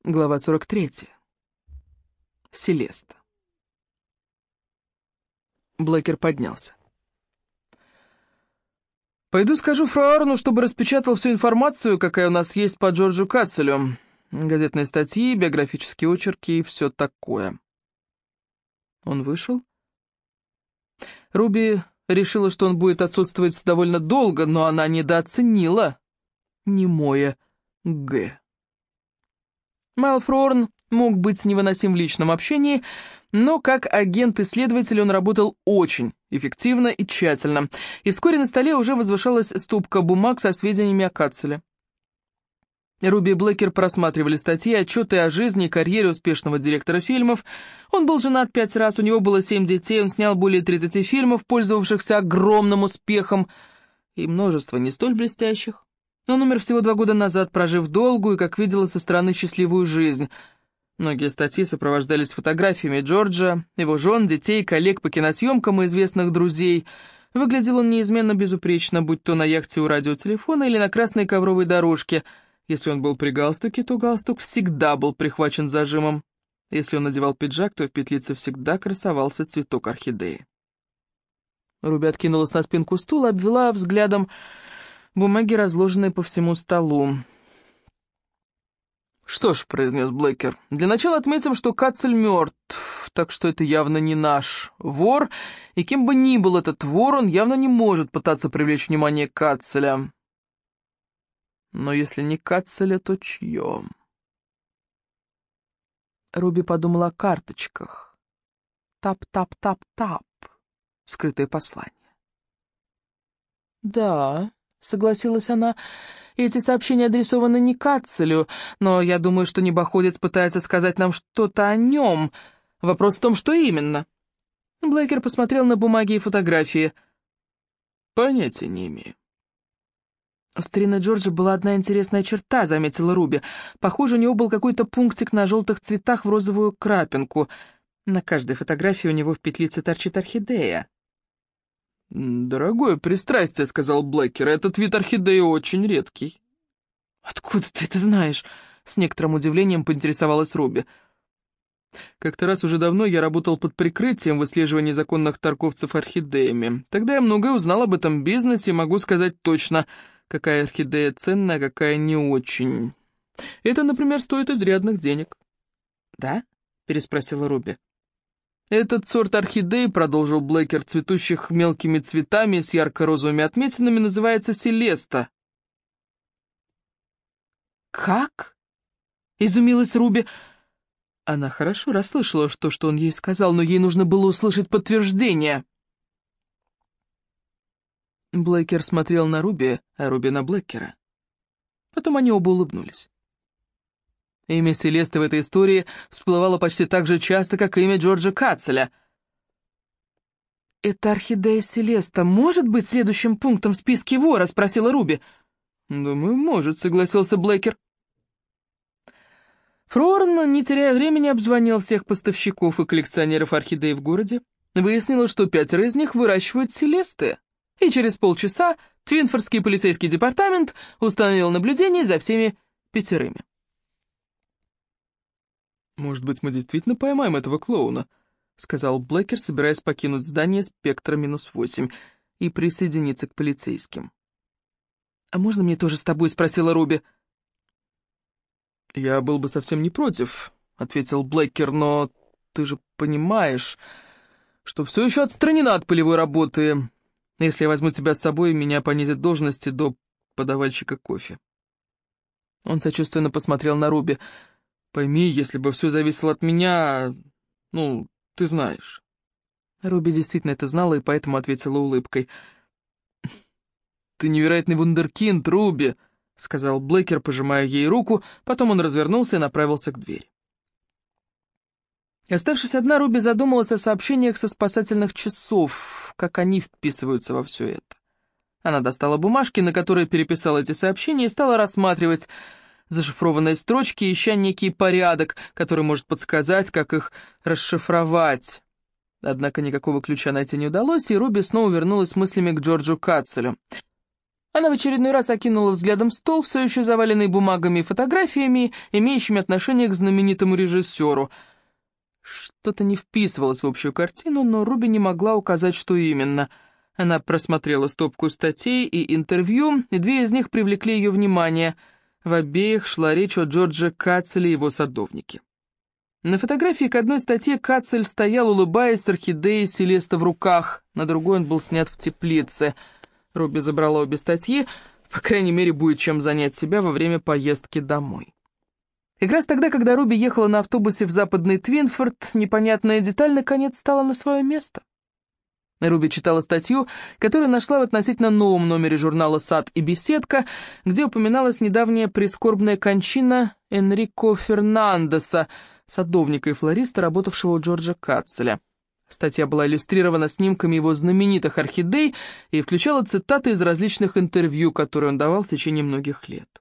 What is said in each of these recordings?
Глава 43. Селеста. Блэкер поднялся. «Пойду скажу фрау, чтобы распечатал всю информацию, какая у нас есть по Джорджу Катцелю. Газетные статьи, биографические очерки и все такое». Он вышел. Руби решила, что он будет отсутствовать довольно долго, но она недооценила немое «Г». Майл Фроорн мог быть невыносим в личном общении, но как агент-исследователь он работал очень эффективно и тщательно, и вскоре на столе уже возвышалась стопка бумаг со сведениями о Катцеле. Руби и Блэкер просматривали статьи, отчеты о жизни и карьере успешного директора фильмов. Он был женат 5 раз, у него было 7 детей, он снял более 30 фильмов, пользовавшихся огромным успехом, и множество не столь блестящих. Он умер всего 2 года назад, прожив долгую и, как видела, со стороны счастливую жизнь. Многие статьи сопровождались фотографиями Джорджа, его жен, детей, коллег по киносъемкам и известных друзей. Выглядел он неизменно безупречно, будь то на яхте у радиотелефона или на красной ковровой дорожке. Если он был при галстуке, то галстук всегда был прихвачен зажимом. Если он надевал пиджак, то в петлице всегда красовался цветок орхидеи. Руби откинулась на спинку стула, обвела взглядом бумаги, разложенные по всему столу. «Что ж», — произнес Блэкер, — «для начала отметим, что Катцель мертв, так что это явно не наш вор, и кем бы ни был этот вор, он явно не может пытаться привлечь внимание Катцеля. Но если не Катцеля, то чье?» Руби подумала о карточках. Тап-тап-тап-тап. Скрытое послание. «Да», — согласилась она, — «эти сообщения адресованы не Катцелю, но я думаю, что небоходец пытается сказать нам что-то о нем. Вопрос в том, что именно». Блэкер посмотрел на бумаги и фотографии. «Понятия не имею». «У старины Джорджа была одна интересная черта», — заметила Руби. «Похоже, у него был какой-то пунктик на желтых цветах в розовую крапинку. На каждой фотографии у него в петлице торчит орхидея». «Дорогое пристрастие», — сказал Блэкер, — «этот вид орхидеи очень редкий». «Откуда ты это знаешь?» — с некоторым удивлением поинтересовалась Руби. «Как-то раз уже давно я работал под прикрытием выслеживания законных торговцев орхидеями. Тогда я многое узнал об этом бизнесе и могу сказать точно, какая орхидея ценная, а какая не очень. Это, например, стоит изрядных денег». «Да?» — переспросила Руби. «Этот сорт орхидей, — продолжил Блэкер, — цветущих мелкими цветами с ярко-розовыми отметинами, называется селеста». «Как?» — изумилась Руби. Она хорошо расслышала то, что он ей сказал, но ей нужно было услышать подтверждение. Блэкер смотрел на Руби, а Руби на Блэкера. Потом они оба улыбнулись. Имя Селесты в этой истории всплывало почти так же часто, как имя Джорджа Катцеля. «Эта орхидея Селеста может быть следующим пунктом в списке вора?» — спросила Руби. «Думаю, может», — согласился Блэкер. Фроорн, не теряя времени, обзвонил всех поставщиков и коллекционеров орхидей в городе. Выяснилось, что 5 из них выращивают селесты. И через полчаса Твинфордский полицейский департамент установил наблюдение за всеми 5. «Может быть, мы действительно поймаем этого клоуна?» — сказал Блэкер, собираясь покинуть здание «Спектра-8» и присоединиться к полицейским. «А можно мне тоже с тобой?» — спросила Руби. «Я был бы совсем не против», — ответил Блэкер, — «но ты же понимаешь, что все еще отстранена от полевой работы. Если я возьму тебя с собой, меня понизят в должности до подавальщика кофе». Он сочувственно посмотрел на Руби. «Пойми, если бы все зависело от меня, ну, ты знаешь». Руби действительно это знала и поэтому ответила улыбкой. «Ты невероятный вундеркинд, Руби», — сказал Блэкер, пожимая ей руку, потом он развернулся и направился к двери. Оставшись одна, Руби задумалась о сообщениях со спасательных часов, как они вписываются во все это. Она достала бумажки, на которые переписала эти сообщения, и стала рассматривать зашифрованные строчки, ища некий порядок, который может подсказать, как их расшифровать. Однако никакого ключа найти не удалось, и Руби снова вернулась мыслями к Джорджу Катцелю. Она в очередной раз окинула взглядом стол, все еще заваленный бумагами и фотографиями, имеющими отношение к знаменитому режиссеру. Что-то не вписывалось в общую картину, но Руби не могла указать, что именно. Она просмотрела стопку статей и интервью, и две из них привлекли ее внимание. В обеих шла речь о Джордже Катцеле и его садовнике. На фотографии к одной статье Катцель стоял, улыбаясь, с орхидеей Селеста в руках, на другой он был снят в теплице. Руби забрала обе статьи, по крайней мере, будет чем занять себя во время поездки домой. Как раз тогда, когда Руби ехала на автобусе в западный Твинфорд, непонятная деталь наконец стала на свое место. Руби читала статью, которую нашла в относительно новом номере журнала «Сад и беседка», где упоминалась недавняя прискорбная кончина Энрико Фернандеса, садовника и флориста, работавшего у Джорджа Катцеля. Статья была иллюстрирована снимками его знаменитых орхидей и включала цитаты из различных интервью, которые он давал в течение многих лет.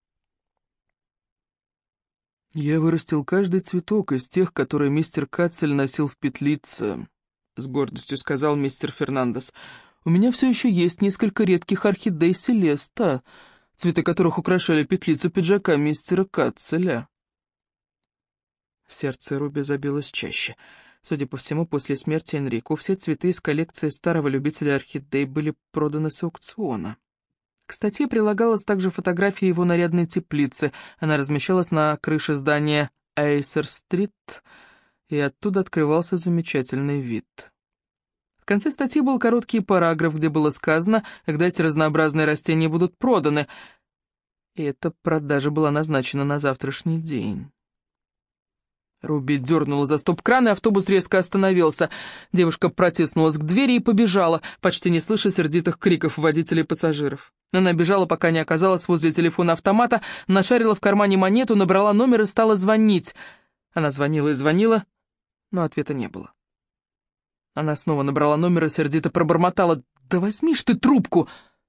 «Я вырастил каждый цветок из тех, которые мистер Катцель носил в петлице», — с гордостью сказал мистер Фернандес. «У меня все еще есть несколько редких орхидей Селеста, цветы которых украшали петлицу пиджака мистера Катцеля». Сердце Руби забилось чаще. Судя по всему, после смерти Энрико все цветы из коллекции старого любителя орхидей были проданы с аукциона. К статье прилагалась также фотография его нарядной теплицы. Она размещалась на крыше здания Эйсер-стрит, и оттуда открывался замечательный вид. В конце статьи был короткий параграф, где было сказано, когда эти разнообразные растения будут проданы, и эта продажа была назначена на завтрашний день. Руби дернула за стоп-кран, и автобус резко остановился. Девушка протиснулась к двери и побежала, почти не слыша сердитых криков водителей и пассажиров. Она бежала, пока не оказалась возле телефона-автомата, нашарила в кармане монету, набрала номер и стала звонить. Она звонила и звонила, но ответа не было. Она снова набрала номер и сердито пробормотала: «Да возьми ж ты трубку!»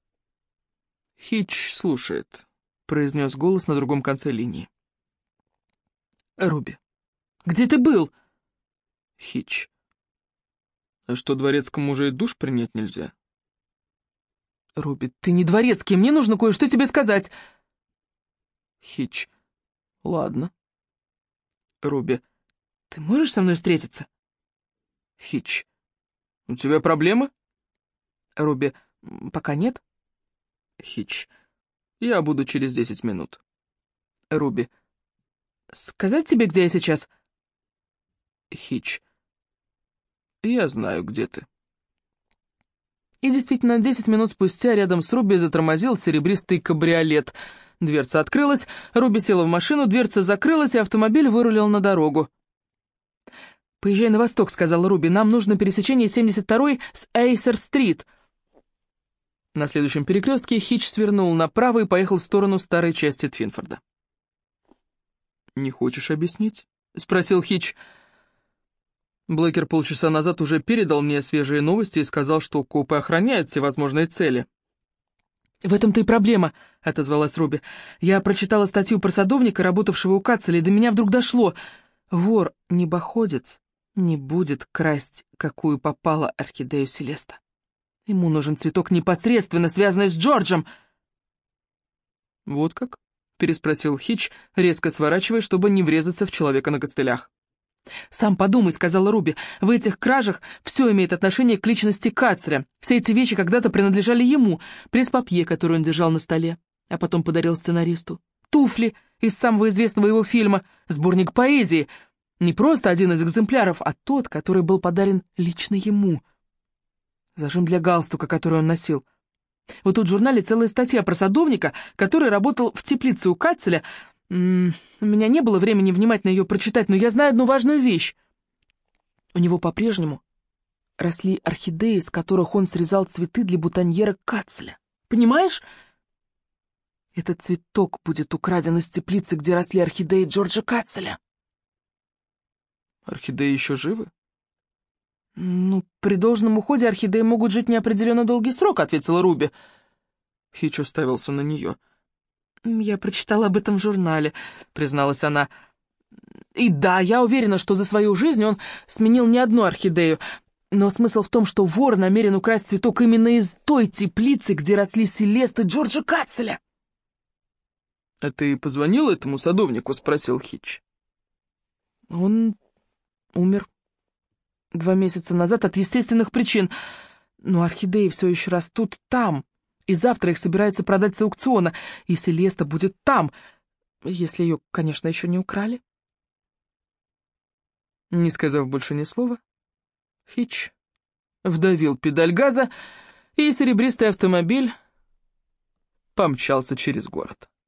«Хитч слушает», — произнес голос на другом конце линии. «Руби, где ты был?» «Хитч. А что, дворецкому уже и душ принять нельзя?» «Руби, ты не дворецкий, мне нужно кое-что тебе сказать». «Хитч. Ладно». «Руби, ты можешь со мной встретиться?» «Хитч. У тебя проблемы?» «Руби, пока нет». «Хитч. Я буду через 10 минут». «Руби, сказать тебе, где я сейчас?» «Хитч. Я знаю, где ты». И действительно, 10 минут спустя рядом с Руби затормозил серебристый кабриолет. Дверца открылась, Руби села в машину, дверца закрылась, и автомобиль вырулил на дорогу. «Поезжай на восток», — сказала Руби, — «нам нужно пересечение 72-й с Эйсер-стрит». На следующем перекрестке Хитч свернул направо и поехал в сторону старой части Твинфорда. «Не хочешь объяснить?» — спросил Хитч. «Блэкер полчаса назад уже передал мне свежие новости и сказал, что копы охраняют всевозможные цели». «В этом-то и проблема», — отозвалась Руби. «Я прочитала статью про садовника, работавшего у Катцеля, и до меня вдруг дошло. Вор-небоходец не будет красть, какую попало орхидею Селеста. Ему нужен цветок, непосредственно связанный с Джорджем». «Вот как?» — переспросил Хитч, резко сворачивая, чтобы не врезаться в человека на костылях. «Сам подумай», — сказала Руби, — «в этих кражах все имеет отношение к личности Катцеля. Все эти вещи когда-то принадлежали ему. Пресс-папье, который он держал на столе, а потом подарил сценаристу. Туфли из самого известного его фильма, сборник поэзии. Не просто один из экземпляров, а тот, который был подарен лично ему. Зажим для галстука, который он носил. Вот тут в журнале целая статья про садовника, который работал в теплице у Катцеля. У меня не было времени внимательно ее прочитать, но я знаю одну важную вещь. У него по-прежнему росли орхидеи, из которых он срезал цветы для бутоньера Катцеля. Понимаешь? Этот цветок будет украден из теплицы, где росли орхидеи Джорджа Катцеля». «Орхидеи еще живы?» «При должном уходе орхидеи могут жить неопределенно долгий срок», — ответила Руби. Хитч уставился на нее. «Я прочитала об этом в журнале», — призналась она. «И да, я уверена, что за свою жизнь он сменил не одну орхидею. Но смысл в том, что вор намерен украсть цветок именно из той теплицы, где росли Селест и Джорджа Катцеля. «А ты позвонил этому садовнику?» — спросил Хитч. «Он умер 2 месяца назад от естественных причин, но орхидеи все еще растут там, и завтра их собираются продать с аукциона, и Селеста будет там, если ее, конечно, еще не украли». Не сказав больше ни слова, Хитч вдавил педаль газа, и серебристый автомобиль помчался через город.